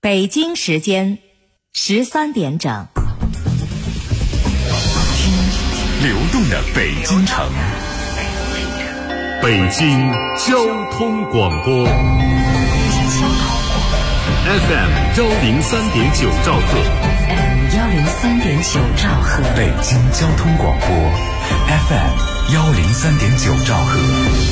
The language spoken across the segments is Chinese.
北京时间13点整。 听流动的北京城，北京交通广播 FM 103.9兆赫， FM 103.9兆赫， 北京交通广播 FM 103.9兆赫。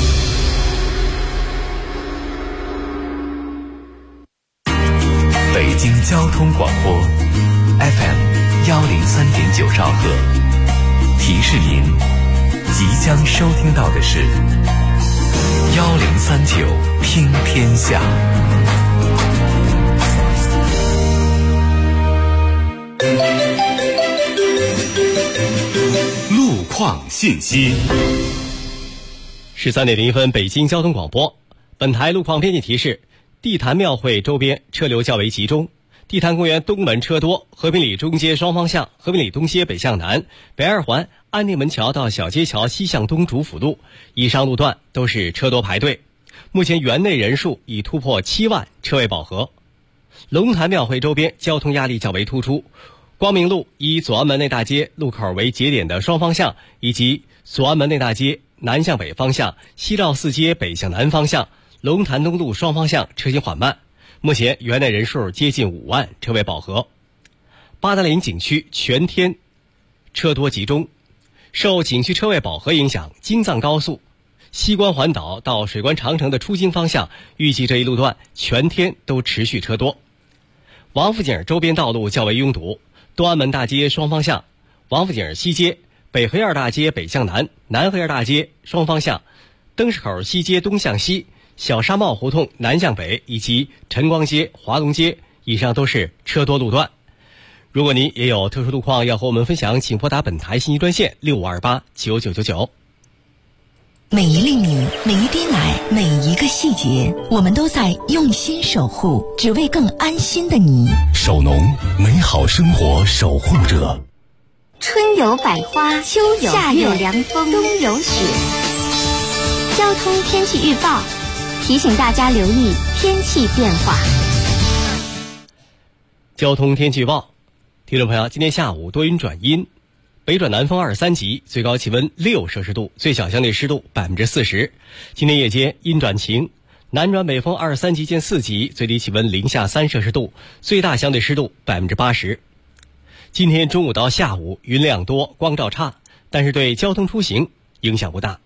北京交通广播 FM 103.9兆赫，提示您即将收听到的是1039听天下。路况信息。 13点01分，北京交通广播。本台路况编辑提示：地坛庙会周边车流较为集中，地坛公园东门车多，和平里中街双方向、和平里东街北向南、北二环安定门桥到小街桥西向东主辅路以上路段都是车多排队。目前园内人数已突破7万，车位饱和。龙潭庙会周边交通压力较为突出，光明路以左安门内大街路口为节点的双方向，以及左安门内大街南向北方向、西绕四街北向南方向、龙潭东路双方向车行缓慢。目前园内人数接近5万，车位饱和。八达岭景区全天车多集中，受景区车位饱和影响，京藏高速西关环岛到水关长城的出京方向，预计这一路段全天都持续车多。王府井周边道路较为拥堵，东安门大街双方向、王府井西街、北河沿大街北向南、南河沿大街双方向、灯市口西街东向西、小沙帽胡同南向北以及晨光街、华龙街以上都是车多路段。如果您也有特殊路况要和我们分享，请拨打本台信息专线65289999。 每一粒米，每一滴奶，每一个细节，我们都在用心守护，只为更安心的你。 首农，美好生活守护者。 春有百花，秋有夏有凉风，冬有雪。交通天气预报提醒大家留意天气变化。 交通天气预报，听众朋友，今天下午多云转阴，北转南风23级，最高气温6摄氏度，最小相对湿度40%。今天夜间阴转晴，南转北风23级见4级，最低气温零下3摄氏度，最大相对湿度80%。今天中午到下午云量多，光照差，但是对交通出行影响不大。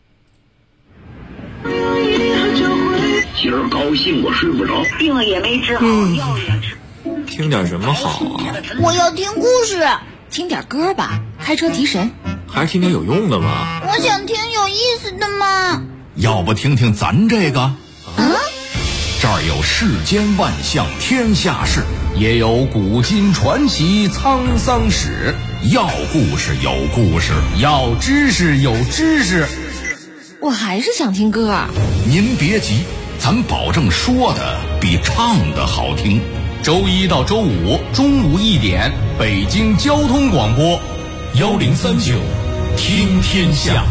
今儿高兴我睡不着， 病了也没治好，药也吃。 听点什么好啊？ 我要听故事。听点歌吧，开车提神。 还是听点有用的吧。 我想听有意思的嘛。 要不听听咱这个？这儿有世间万象天下事，也有古今传奇沧桑史。要故事有故事，要知识有知识。 我还是想听歌。 您别急，咱保证说的比唱的好听。周一到周五中午1点，北京交通广播1039听天下。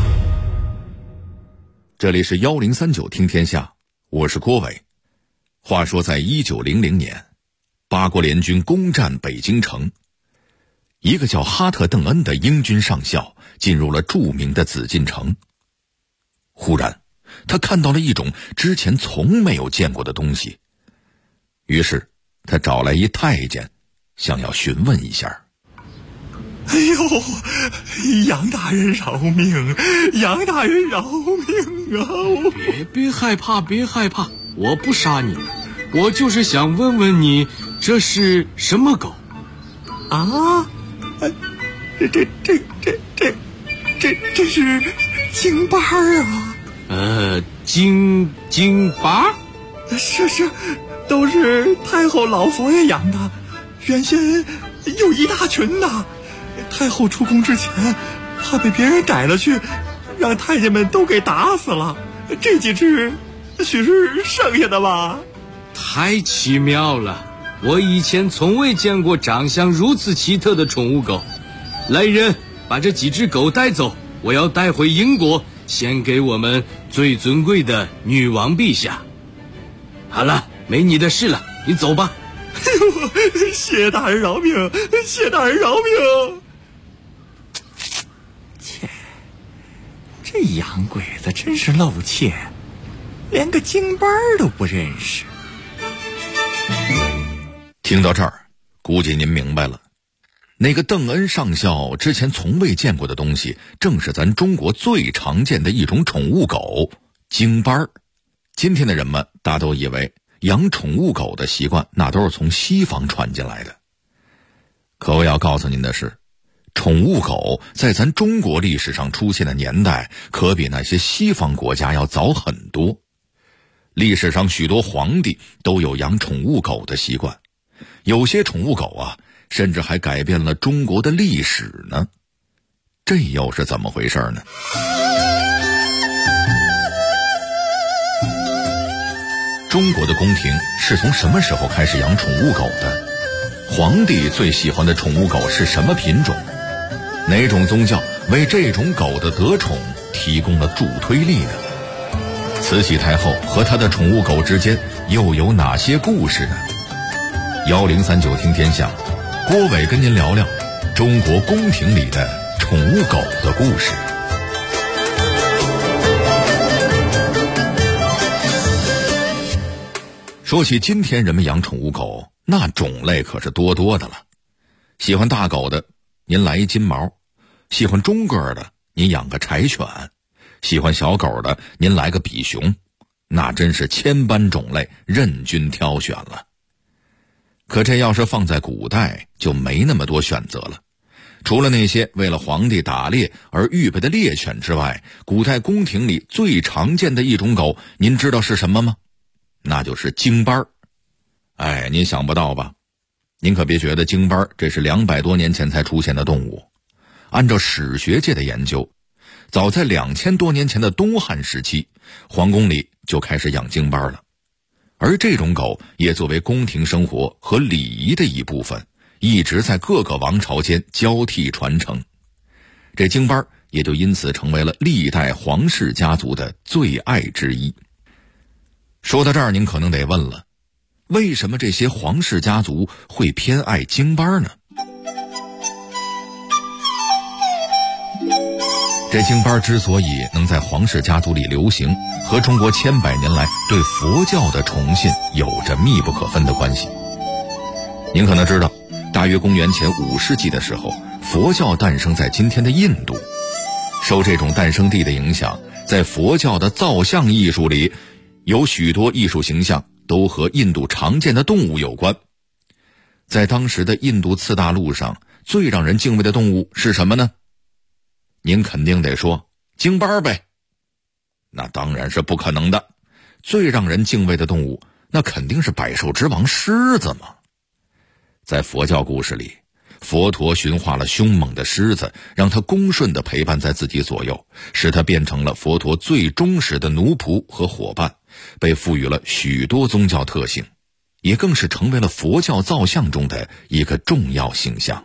这里是1039听天下，我是郭伟。话说在1900年，八国联军攻占北京城，一个叫哈特邓恩的英军上校进入了著名的紫禁城。忽然他看到了一种之前从没有见过的东西，于是他找来一太监，想要询问一下。 哎呦，杨大人饶命，杨大人饶命啊！ 别害怕，别害怕，我不杀你，我就是想问问你，这是什么狗？ 啊？这是京巴啊！ 京巴？ 是，都是太后老佛爷养的，原先有一大群呢。太后出宫之前，怕被别人逮了去，让太监们都给打死了。这几只许是剩下的吧？ 太奇妙了，我以前从未见过长相如此奇特的宠物狗。来人，把这几只狗带走，我要带回英国，献给我们最尊贵的女王陛下。好了，没你的事了，你走吧。 谢大人饶命，谢大人饶命！切，这洋鬼子真是露怯，连个京班都不认识。 听到这儿，估计您明白了，那个邓恩上校之前从未见过的东西，正是咱中国最常见的一种宠物狗——京班。今天的人们大都以为养宠物狗的习惯那都是从西方传进来的。可我要告诉您的是，宠物狗在咱中国历史上出现的年代可比那些西方国家要早很多。历史上许多皇帝都有养宠物狗的习惯，有些宠物狗啊，甚至还改变了中国的历史呢。这又是怎么回事呢？中国的宫廷是从什么时候开始养宠物狗的？皇帝最喜欢的宠物狗是什么品种？哪种宗教为这种狗的得宠提供了助推力呢？慈禧太后和她的宠物狗之间又有哪些故事呢？1039听天下，郭伟跟您聊聊中国宫廷里的宠物狗的故事。说起今天人们养宠物狗，那种类可是多多的了。喜欢大狗的，您来一金毛；喜欢中个的，您养个柴犬；喜欢小狗的，您来个比熊。那真是千般种类，任君挑选了。可这要是放在古代，就没那么多选择了。除了那些为了皇帝打猎而预备的猎犬之外，古代宫廷里最常见的一种狗，您知道是什么吗？那就是京班。哎，您想不到吧？您可别觉得京班这是200多年前才出现的动物。按照史学界的研究，早在2000多年前的东汉时期，皇宫里就开始养京班了。而这种狗也作为宫廷生活和礼仪的一部分，一直在各个王朝间交替传承。这京班也就因此成为了历代皇室家族的最爱之一。说到这儿，您可能得问了，为什么这些皇室家族会偏爱京班呢？这京班之所以能在皇室家族里流行，和中国千百年来对佛教的崇信有着密不可分的关系。您可能知道，大约公元前5世纪的时候，佛教诞生在今天的印度。受这种诞生地的影响，在佛教的造像艺术里，有许多艺术形象都和印度常见的动物有关。在当时的印度次大陆上，最让人敬畏的动物是什么呢？您肯定得说京班呗。那当然是不可能的。最让人敬畏的动物，那肯定是百兽之王狮子嘛。在佛教故事里，佛陀驯化了凶猛的狮子，让它恭顺地陪伴在自己左右，使它变成了佛陀最忠实的奴仆和伙伴，被赋予了许多宗教特性，也更是成为了佛教造像中的一个重要形象。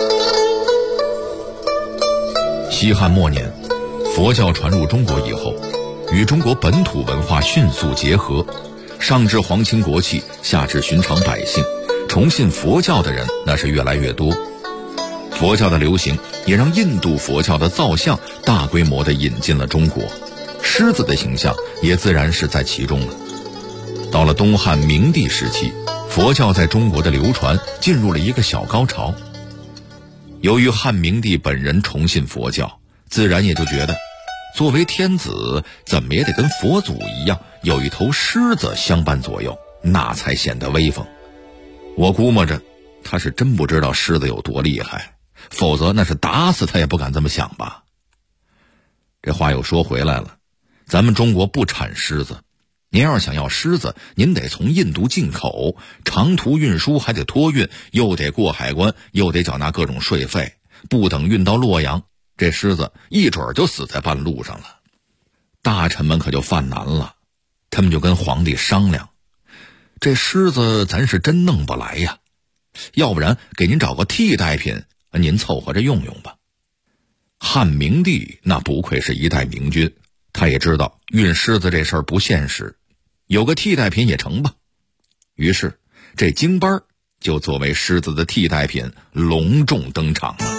西汉末年，佛教传入中国以后，与中国本土文化迅速结合，上至皇亲国戚，下至寻常百姓，崇信佛教的人那是越来越多。佛教的流行也让印度佛教的造像大规模地引进了中国，狮子的形象也自然是在其中了。到了东汉明帝时期，佛教在中国的流传进入了一个小高潮。由于汉明帝本人崇信佛教，自然也就觉得作为天子，怎么也得跟佛祖一样，有一头狮子相伴左右，那才显得威风。我估摸着他是真不知道狮子有多厉害，否则那是打死他也不敢这么想吧。这话又说回来了，咱们中国不产狮子，您要是想要狮子，您得从印度进口，长途运输还得托运，又得过海关，又得缴纳各种税费，不等运到洛阳，这狮子一准就死在半路上了。大臣们可就犯难了，他们就跟皇帝商量，这狮子咱是真弄不来呀，要不然给您找个替代品，您凑合着用用吧。汉明帝那不愧是一代明君，他也知道运狮子这事儿不现实，有个替代品也成吧。于是这京班就作为狮子的替代品隆重登场了。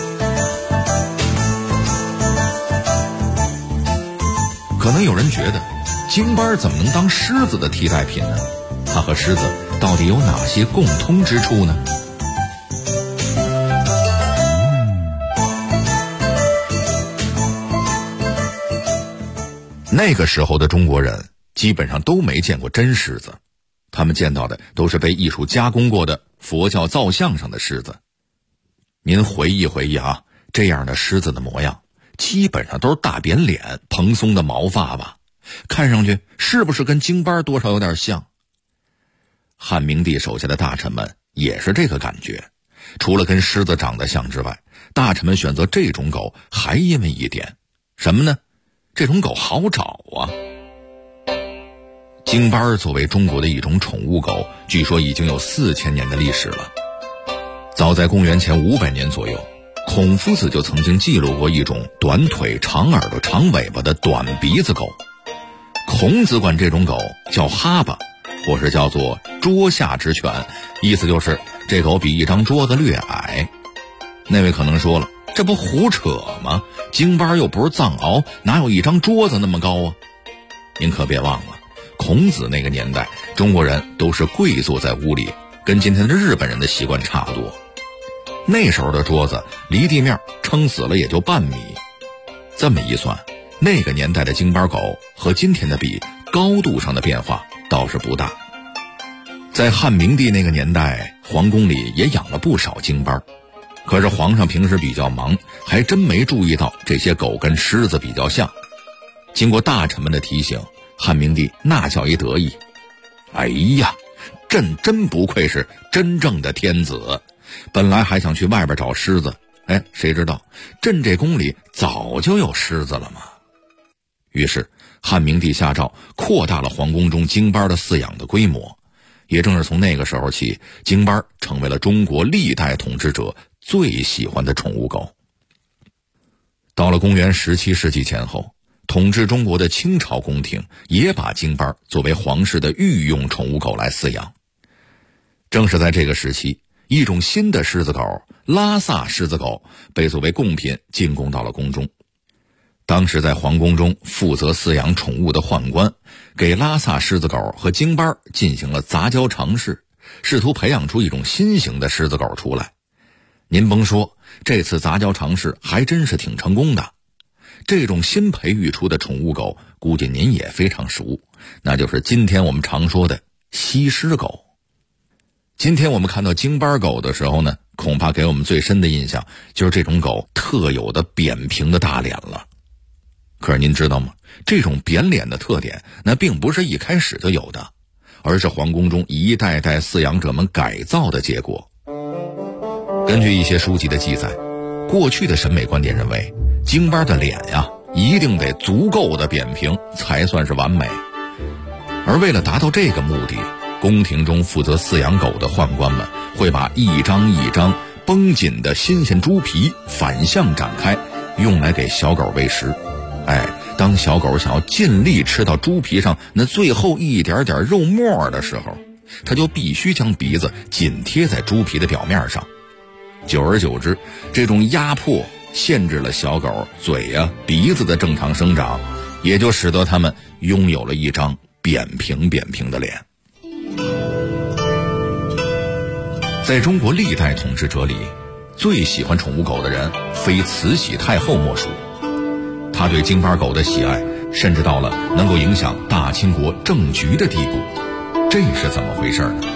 可能有人觉得京巴怎么能当狮子的替代品呢？它和狮子到底有哪些共通之处呢？那个时候的中国人基本上都没见过真狮子，他们见到的都是被艺术加工过的佛教造像上的狮子。您回忆回忆啊，这样的狮子的模样基本上都是大扁脸、蓬松的毛发吧，看上去是不是跟京巴多少有点像？汉明帝手下的大臣们也是这个感觉，除了跟狮子长得像之外，大臣们选择这种狗还因为一点什么呢？这种狗好找啊。京巴作为中国的一种宠物狗，据说已经有4000年的历史了。早在公元前500年左右，孔夫子就曾经记录过一种短腿、长耳朵、长尾巴的短鼻子狗。孔子管这种狗叫哈巴，或是叫做桌下之犬，意思就是这狗比一张桌子略矮。那位可能说了，这不胡扯吗？京巴又不是藏獒，哪有一张桌子那么高啊？您可别忘了，孔子那个年代，中国人都是跪坐在屋里，跟今天的日本人的习惯差不多。那时候的桌子离地面撑死了也就半米，这么一算，那个年代的京巴狗和今天的比，高度上的变化倒是不大。在汉明帝那个年代，皇宫里也养了不少京巴，可是皇上平时比较忙，还真没注意到这些狗跟狮子比较像。经过大臣们的提醒，汉明帝那叫一得意，哎呀，朕真不愧是真正的天子，本来还想去外边找狮子，谁知道朕这宫里早就有狮子了嘛。于是汉明帝下诏扩大了皇宫中京巴的饲养的规模。也正是从那个时候起，京巴成为了中国历代统治者最喜欢的宠物狗。到了公元17世纪前后，统治中国的清朝宫廷也把京巴作为皇室的御用宠物狗来饲养。正是在这个时期，一种新的狮子狗拉萨狮子狗被作为贡品进贡到了宫中。当时在皇宫中负责饲养宠物的宦官，给拉萨狮子狗和京巴进行了杂交尝试，试图培养出一种新型的狮子狗出来。您甭说，这次杂交尝试还真是挺成功的。这种新培育出的宠物狗，估计您也非常熟，那就是今天我们常说的西施狗。今天我们看到京巴狗的时候呢，恐怕给我们最深的印象就是这种狗特有的扁平的大脸了。可是您知道吗？这种扁脸的特点，那并不是一开始就有的，而是皇宫中一代代饲养者们改造的结果。根据一些书籍的记载，过去的审美观点认为，京巴的脸呀，一定得足够的扁平才算是完美。而为了达到这个目的，宫廷中负责饲养狗的宦官们会把一张一张绷紧的新鲜猪皮反向展开，用来给小狗喂食。当小狗想要尽力吃到猪皮上那最后一点点肉末的时候，它就必须将鼻子紧贴在猪皮的表面上。久而久之，这种压迫限制了小狗嘴鼻子的正常生长，也就使得它们拥有了一张扁平的脸。在中国历代统治者里，最喜欢宠物狗的人非慈禧太后莫属。他对京巴狗的喜爱甚至到了能够影响大清国政局的地步，这是怎么回事呢？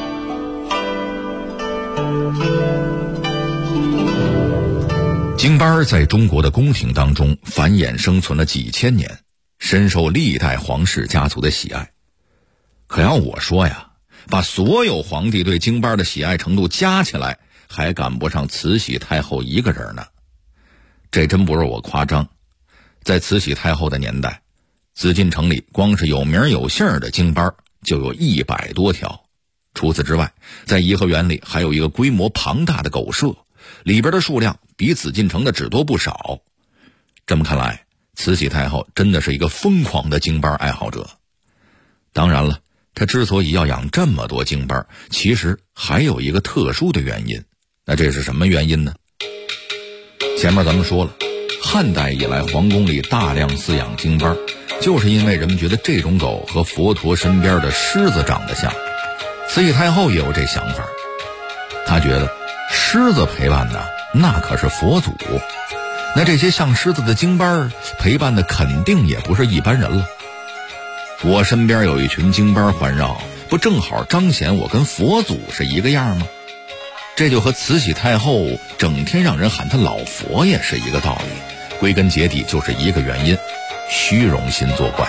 京巴在中国的宫廷当中繁衍生存了几千年，深受历代皇室家族的喜爱。可要我说呀，把所有皇帝对京巴的喜爱程度加起来，还赶不上慈禧太后一个人呢。这真不是我夸张。在慈禧太后的年代，紫禁城里光是有名有姓的京巴就有100多条。除此之外，在颐和园里还有一个规模庞大的狗舍，里边的数量比紫禁城的只多不少。这么看来，慈禧太后真的是一个疯狂的京巴爱好者。当然了， 他之所以要养这么多京班，其实还有一个特殊的原因。那这是什么原因呢？前面咱们说了，汉代以来皇宫里大量饲养京班，就是因为人们觉得这种狗和佛陀身边的狮子长得像。慈禧太后也有这想法，她觉得狮子陪伴的那可是佛祖，那这些像狮子的京班陪伴的肯定也不是一般人了。我身边有一群京班环绕，不正好彰显我跟佛祖是一个样吗？这就和慈禧太后整天让人喊她老佛爷是一个道理，归根结底就是一个原因，虚荣心作怪。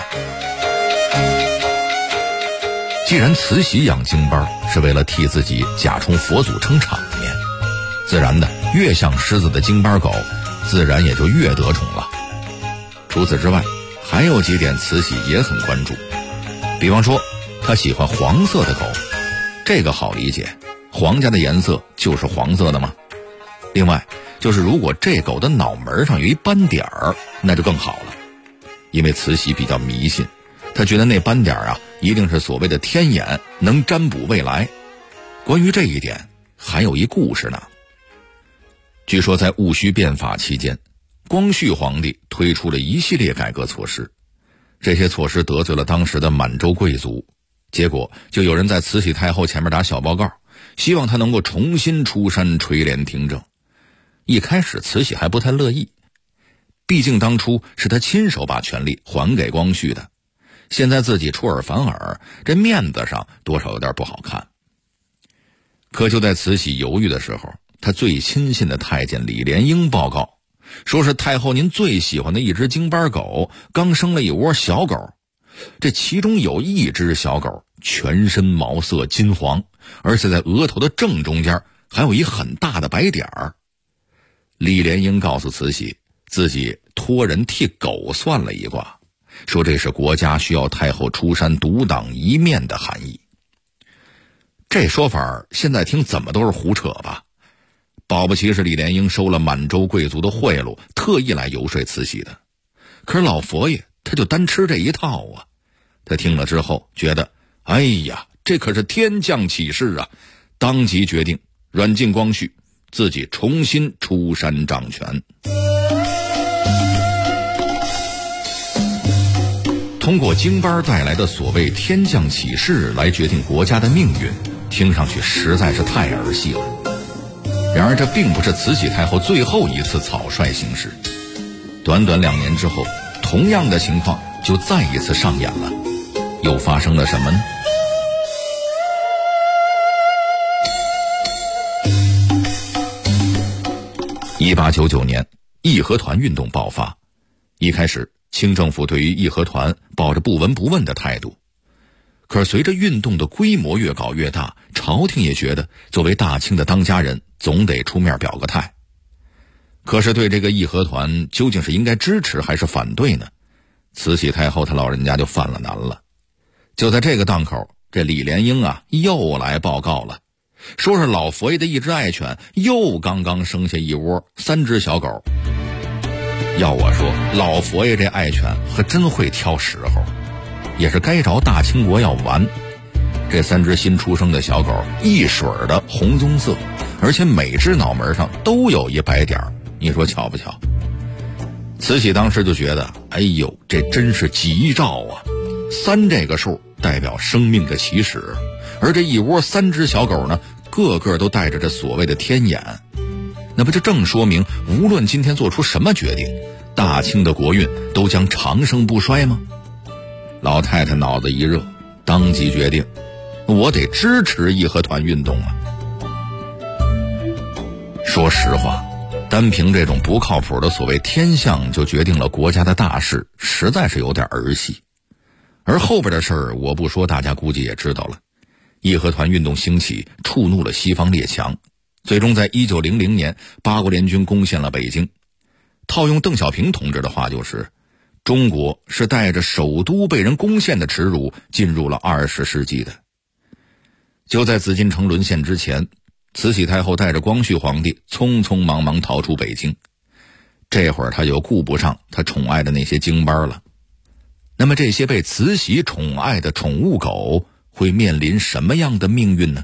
既然慈禧养京班是为了替自己假充佛祖撑场面，自然的越像狮子的京班狗自然也就越得宠了。除此之外，还有几点慈禧也很关注，比方说她喜欢黄色的狗，这个好理解，皇家的颜色就是黄色的嘛。另外就是如果这狗的脑门上有一斑点儿，那就更好了，因为慈禧比较迷信，她觉得那斑点啊一定是所谓的天眼，能占卜未来。关于这一点还有一故事呢。据说在戊戌变法期间，光绪皇帝推出了一系列改革措施，这些措施得罪了当时的满洲贵族，结果就有人在慈禧太后前面打小报告，希望她能够重新出山垂帘听政。一开始慈禧还不太乐意，毕竟当初是她亲手把权力还给光绪的，现在自己出尔反尔，这面子上多少有点不好看。可就在慈禧犹豫的时候，她最亲信的太监李莲英报告，说是太后您最喜欢的一只京班狗刚生了一窝小狗，这其中有一只小狗全身毛色金黄，而且在额头的正中间还有一很大的白点儿。李莲英告诉慈禧，自己托人替狗算了一卦，说这是国家需要太后出山独当一面的含义。这说法现在听怎么都是胡扯吧，保不齐是李莲英收了满洲贵族的贿赂，特意来游说慈禧的。可是老佛爷他就单吃这一套啊。他听了之后觉得，哎呀，这可是天降启示啊，当即决定软禁光绪，自己重新出山掌权。通过京班带来的所谓天降启示来决定国家的命运，听上去实在是太儿戏了。然而这并不是慈禧太后最后一次草率行事，短短2年之后，同样的情况就再一次上演了。又发生了什么呢？1899年，义和团运动爆发。一开始，清政府对于义和团抱着不闻不问的态度，可是随着运动的规模越搞越大，朝廷也觉得作为大清的当家人，总得出面表个态。可是对这个义和团究竟是应该支持还是反对呢？慈禧太后她老人家就犯了难了。就在这个档口，这李莲英啊又来报告了，说是老佛爷的一只爱犬又刚刚生下一窝3只小狗。要我说，老佛爷这爱犬可真会挑时候，也是该着大清国要完。这3只新出生的小狗一水儿的红棕色，而且每只脑门上都有一白点儿，你说巧不巧？慈禧当时就觉得，哎呦，这真是吉兆啊！3这个数代表生命的起始，而这一窝3只小狗呢，个个都带着这所谓的天眼，那不就正说明无论今天做出什么决定，大清的国运都将长盛不衰吗？老太太脑子一热，当即决定，我得支持义和团运动啊！说实话，单凭这种不靠谱的所谓天象就决定了国家的大事，实在是有点儿戏。而后边的事儿我不说，大家估计也知道了。义和团运动兴起，触怒了西方列强，最终在1900年八国联军攻陷了北京。套用邓小平同志的话，就是中国是带着首都被人攻陷的耻辱进入了20世纪的。就在紫禁城沦陷之前，慈禧太后带着光绪皇帝匆匆忙忙逃出北京，这会儿他就顾不上他宠爱的那些京班了。那么这些被慈禧宠爱的宠物狗会面临什么样的命运呢？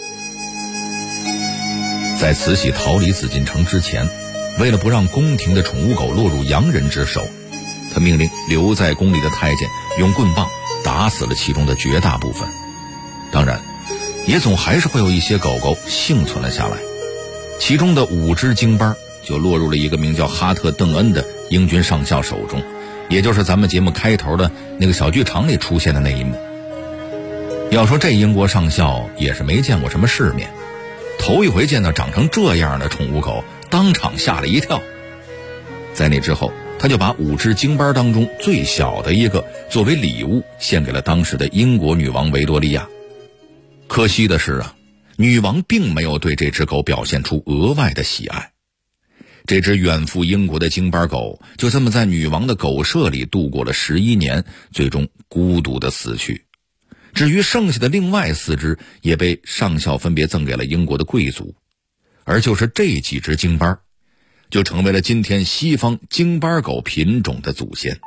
在慈禧逃离紫禁城之前，为了不让宫廷的宠物狗落入洋人之手，他命令留在宫里的太监用棍棒打死了其中的绝大部分。当然，也总还是会有一些狗狗幸存了下来，其中的5只京巴就落入了一个名叫哈特·邓恩的英军上校手中，也就是咱们节目开头的那个小剧场里出现的那一幕。要说这英国上校也是没见过什么世面，头一回见到长成这样的宠物狗，当场吓了一跳。在那之后，他就把5只京巴当中最小的一个作为礼物献给了当时的英国女王维多利亚。可惜的是啊，女王并没有对这只狗表现出额外的喜爱。这只远赴英国的京巴狗就这么在女王的狗舍里度过了11年，最终孤独的死去。至于剩下的另外4只也被上校分别赠给了英国的贵族，而就是这几只京巴就成为了今天西方京巴狗品种的祖先。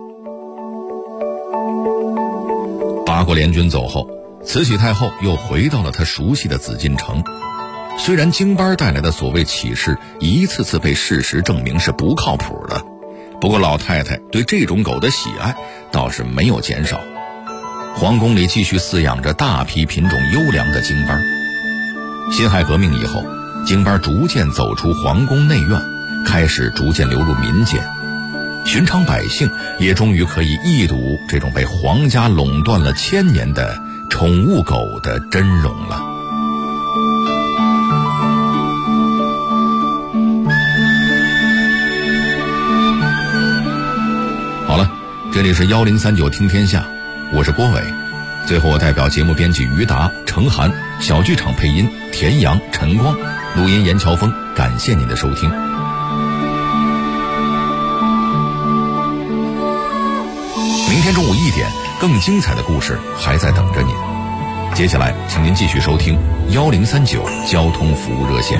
八国联军走后，慈禧太后又回到了她熟悉的紫禁城。虽然京巴带来的所谓启示一次次被事实证明是不靠谱的，不过老太太对这种狗的喜爱倒是没有减少。皇宫里继续饲养着大批品种优良的京巴。辛亥革命以后，京巴逐渐走出皇宫内院，开始逐渐流入民间，寻常百姓也终于可以一睹这种被皇家垄断了1000年的宠物狗的真容了。好了，这里是1039听天下，我是郭伟。最后我代表节目编辑于达、程涵，小剧场配音田阳、陈光，录音严乔峰，感谢您的收听。明天中午1点，更精彩的故事还在等着您。接下来请您继续收听1039交通服务热线。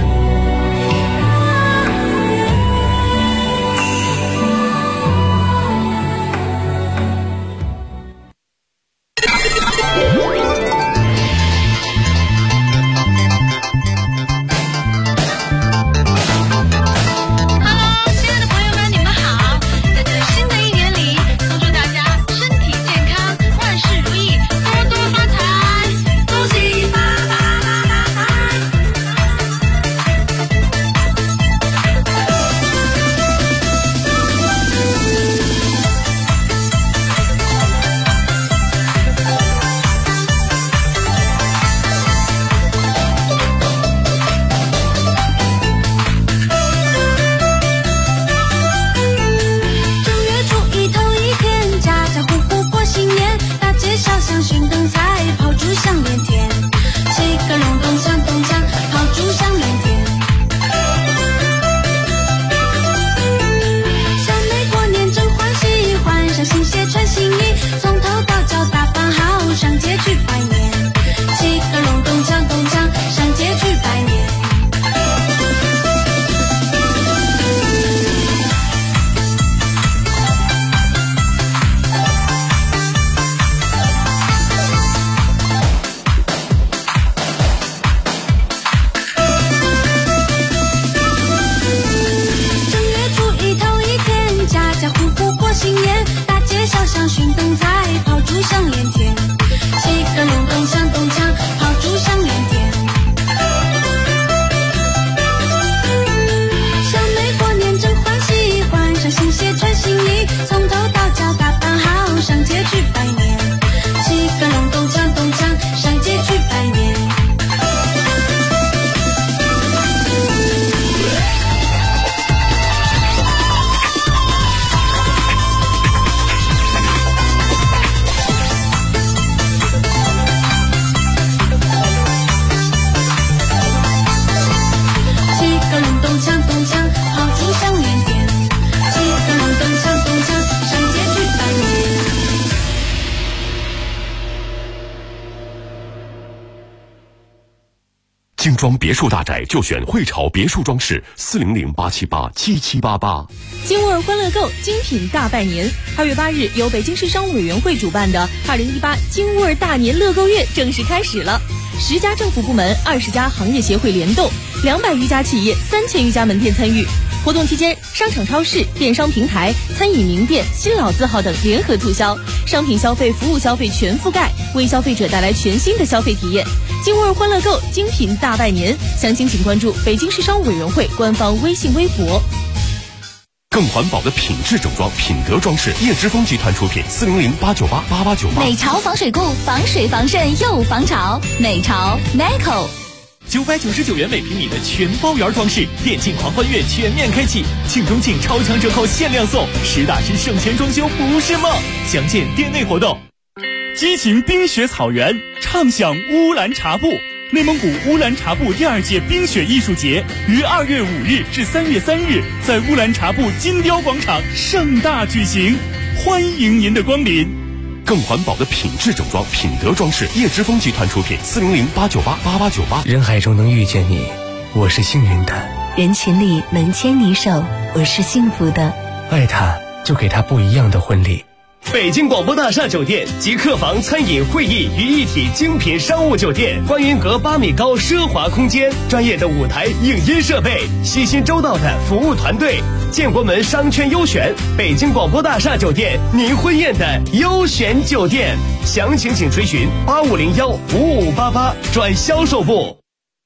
精装别墅大宅就选汇潮别墅装饰，400-878-7788。 金沃尔欢乐购精品大拜年，2月8日由北京市商务委员会主办的2018金沃尔大年乐购月正式开始了。10家政府部门、20家行业协会联动，200余家企业、3000余家门店参与。活动期间，商场、超市、电商平台、餐饮名店、新老字号等联合促销，商品消费、服务消费全覆盖，为消费者带来全新的消费体验。金沃尔欢乐购精品大拜年，详情请关注北京市商务委员会官方微信微博。 更环保的品质整装，品德装饰，叶之峰集团出品，400-898-8898。 美潮防水固，防水防渗又防潮，美潮 Neco。 999元每平米的全包圆装饰，电竞狂欢月全面开启，庆中庆超强折扣限量送，实打实省钱装修不是梦。详见店内活动。 激情冰雪草原，畅享乌兰察布。内蒙古乌兰察布第2届冰雪艺术节于2月5日至3月3日在乌兰察布金雕广场盛大举行，欢迎您的光临。 更环保的品质整装，品德装饰，叶之峰集团出品，400-898-8898。 人海中能遇见你，我是幸运的； 人群里能牵你手，我是幸福的。 爱他，就给他不一样的婚礼。 北京广播大厦酒店集客房、餐饮、会议于一体精品商务酒店，观云阁8米高奢华空间，专业的舞台影音设备，细心周到的服务团队，建国门商圈优选，北京广播大厦酒店，您婚宴的优选酒店。详情请垂询8501-5588转销售部。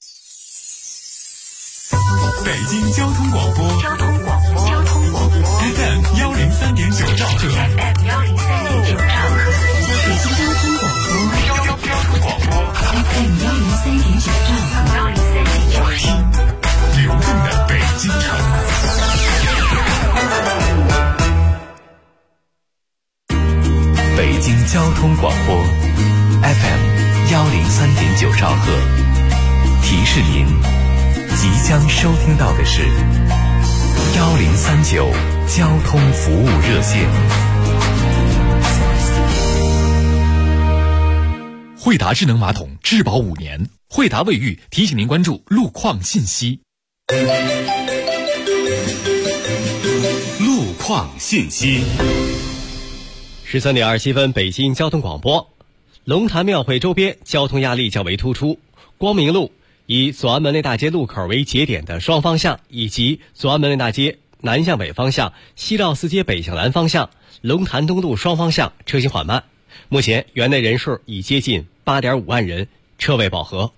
北京交通广播FM 103.9兆赫，北京交通广播 FM 103.9兆赫，流动的北京城。 北京交通广播 FM 103.9兆赫，提示您即将收听到的是1039交通服务热线。 惠达智能马桶质保5年，惠达卫浴提醒您关注路况信息。 路况信息。 13点27分，北京交通广播。龙潭庙会周边交通压力较为突出，光明路以左安门内大街路口为节点的双方向，以及左安门内大街南向北方向、西绕四街北向南方向、龙潭东路双方向车行缓慢。目前园内人数已接近8.5万人，车位饱和。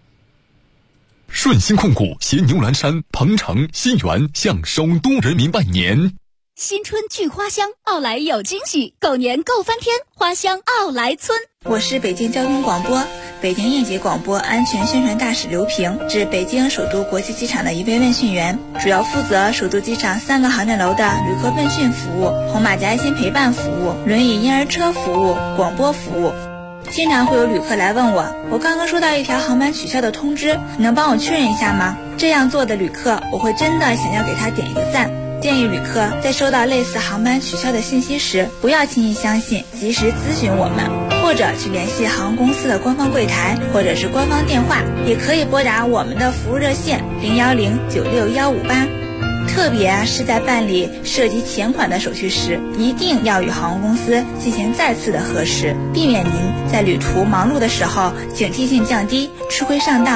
顺鑫控股携牛栏山、鹏城、新源向首都人民拜年。 新春聚花香，奥莱有惊喜，狗年够翻天，花香奥莱村。 我是北京交通广播北京应急广播安全宣传大使刘平，是北京首都国际机场的一位问讯员，主要负责首都机场3个航站楼的旅客问讯服务、红马甲爱心陪伴服务、轮椅婴儿车服务、广播服务。经常会有旅客来问我刚刚收到一条航班取消的通知，你能帮我确认一下吗？这样做的旅客，我会真的想要给他点一个赞。建议旅客在收到类似航班取消的信息时，不要轻易相信，及时咨询我们，或者去联系航空公司的官方柜台或者是官方电话，也可以拨打我们的服务热线010-96158。特别是在办理涉及钱款的手续时，一定要与航空公司进行再次的核实，避免您在旅途忙碌的时候警惕性降低，吃亏上当。